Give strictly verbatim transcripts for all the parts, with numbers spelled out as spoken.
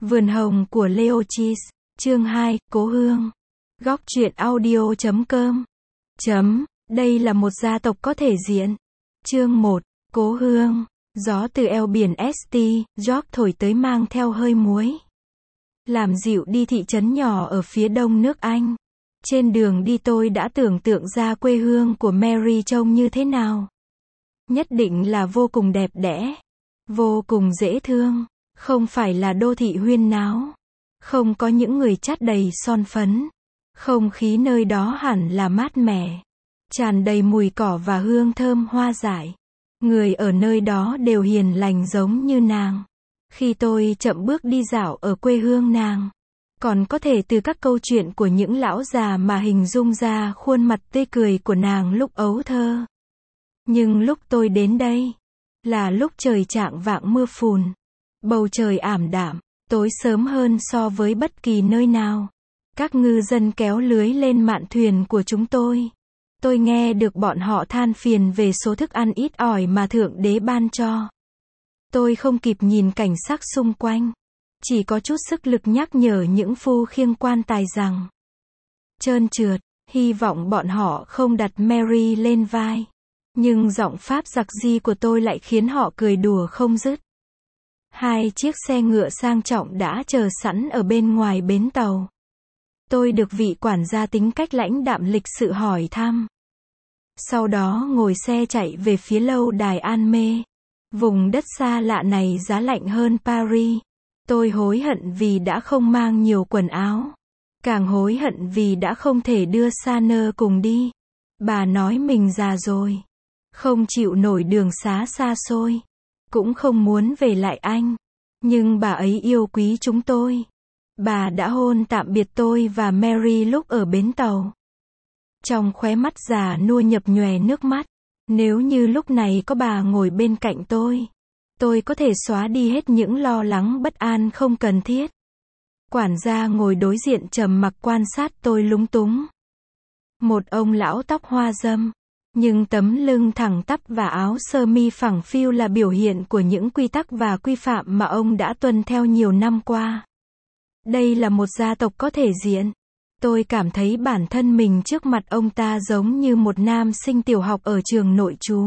Vườn hồng của Leochis, chương hai, Cố Hương. Góc truyện audio chấm com. Chấm, đây là một gia tộc có thể diện. Chương một, Cố Hương. Gió từ eo biển St. George thổi tới mang theo hơi muối. Làm dịu đi thị trấn nhỏ ở phía đông nước Anh. Trên đường đi tôi đã tưởng tượng ra quê hương của Mary trông như thế nào. Nhất định là vô cùng đẹp đẽ. Vô cùng dễ thương. Không phải là đô thị huyên náo. Không có những người chát đầy son phấn. Không khí nơi đó hẳn là mát mẻ. Tràn đầy mùi cỏ và hương thơm hoa dại. Người ở nơi đó đều hiền lành giống như nàng. Khi tôi chậm bước đi dạo ở quê hương nàng, còn có thể từ các câu chuyện của những lão già mà hình dung ra khuôn mặt tươi cười của nàng lúc ấu thơ. Nhưng lúc tôi đến đây, là lúc trời chạng vạng mưa phùn. Bầu trời ảm đạm, tối sớm hơn so với bất kỳ nơi nào. Các ngư dân kéo lưới lên mạn thuyền của chúng tôi. Tôi nghe được bọn họ than phiền về số thức ăn ít ỏi mà Thượng Đế ban cho. Tôi không kịp nhìn cảnh sắc xung quanh. Chỉ có chút sức lực nhắc nhở những phu khiêng quan tài rằng trơn trượt, hy vọng bọn họ không đặt Mary lên vai. Nhưng giọng Pháp giặc di của tôi lại khiến họ cười đùa không dứt. Hai chiếc xe ngựa sang trọng đã chờ sẵn ở bên ngoài bến tàu. Tôi được vị quản gia tính cách lãnh đạm lịch sự hỏi thăm. Sau đó ngồi xe chạy về phía lâu đài An Mê. Vùng đất xa lạ này giá lạnh hơn Paris. Tôi hối hận vì đã không mang nhiều quần áo. Càng hối hận vì đã không thể đưa Sanner cùng đi. Bà nói mình già rồi. Không chịu nổi đường xá xa xôi. Cũng không muốn về lại Anh. Nhưng bà ấy yêu quý chúng tôi. Bà đã hôn tạm biệt tôi và Mary lúc ở bến tàu. Trong khóe mắt già nua nhập nhòe nước mắt. Nếu như lúc này có bà ngồi bên cạnh tôi, tôi có thể xóa đi hết những lo lắng bất an không cần thiết. Quản gia ngồi đối diện trầm mặc quan sát tôi lúng túng. Một ông lão tóc hoa râm, nhưng tấm lưng thẳng tắp và áo sơ mi phẳng phiu là biểu hiện của những quy tắc và quy phạm mà ông đã tuân theo nhiều năm qua. Đây là một gia tộc có thể diện. Tôi cảm thấy bản thân mình trước mặt ông ta giống như một nam sinh tiểu học ở trường nội trú.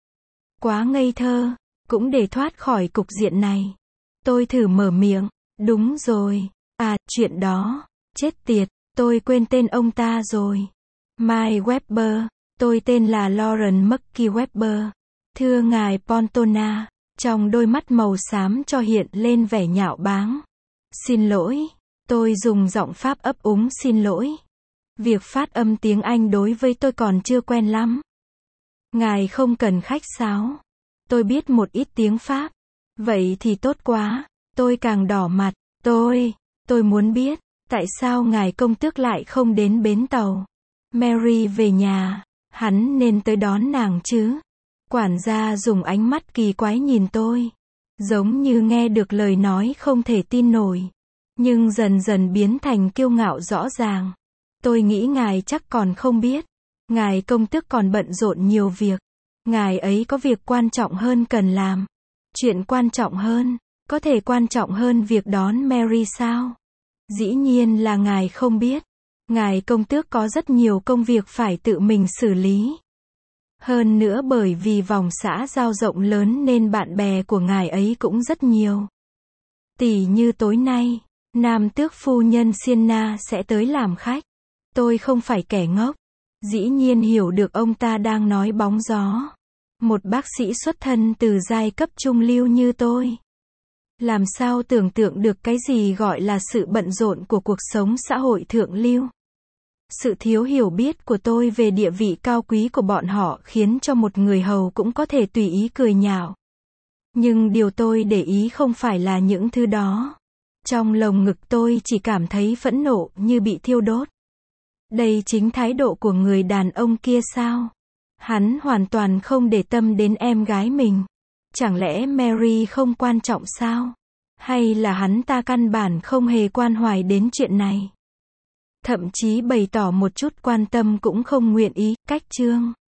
Quá ngây thơ, cũng để thoát khỏi cục diện này. Tôi thử mở miệng, đúng rồi, à, chuyện đó, chết tiệt, tôi quên tên ông ta rồi. Mike Webber, tôi tên là Lauren Mckee Webber. Thưa ngài Pontona, trong đôi mắt màu xám cho hiện lên vẻ nhạo báng. Xin lỗi. Tôi dùng giọng Pháp ấp úng xin lỗi. Việc phát âm tiếng Anh đối với tôi còn chưa quen lắm. Ngài không cần khách sáo. Tôi biết một ít tiếng Pháp. Vậy thì tốt quá. Tôi càng đỏ mặt. Tôi, tôi muốn biết, tại sao ngài công tước lại không đến bến tàu. Mary về nhà, hắn nên tới đón nàng chứ. Quản gia dùng ánh mắt kỳ quái nhìn tôi. Giống như nghe được lời nói không thể tin nổi. Nhưng dần dần biến thành kiêu ngạo rõ ràng. Tôi nghĩ ngài chắc còn không biết. Ngài công tước còn bận rộn nhiều việc. Ngài ấy có việc quan trọng hơn cần làm. Chuyện quan trọng hơn, có thể quan trọng hơn việc đón Mary sao? Dĩ nhiên là ngài không biết. Ngài công tước có rất nhiều công việc phải tự mình xử lý. Hơn nữa bởi vì vòng xã giao rộng lớn nên bạn bè của ngài ấy cũng rất nhiều. Tỉ như tối nay, Nam tước phu nhân Sienna sẽ tới làm khách. Tôi không phải kẻ ngốc. Dĩ nhiên hiểu được ông ta đang nói bóng gió. Một bác sĩ xuất thân từ giai cấp trung lưu như tôi. Làm sao tưởng tượng được cái gì gọi là sự bận rộn của cuộc sống xã hội thượng lưu. Sự thiếu hiểu biết của tôi về địa vị cao quý của bọn họ khiến cho một người hầu cũng có thể tùy ý cười nhạo. Nhưng điều tôi để ý không phải là những thứ đó. Trong lồng ngực tôi chỉ cảm thấy phẫn nộ như bị thiêu đốt. Đây chính thái độ của người đàn ông kia sao? Hắn hoàn toàn không để tâm đến em gái mình. Chẳng lẽ Mary không quan trọng sao? Hay là hắn ta căn bản không hề quan hoài đến chuyện này? Thậm chí bày tỏ một chút quan tâm cũng không nguyện ý. Cách chương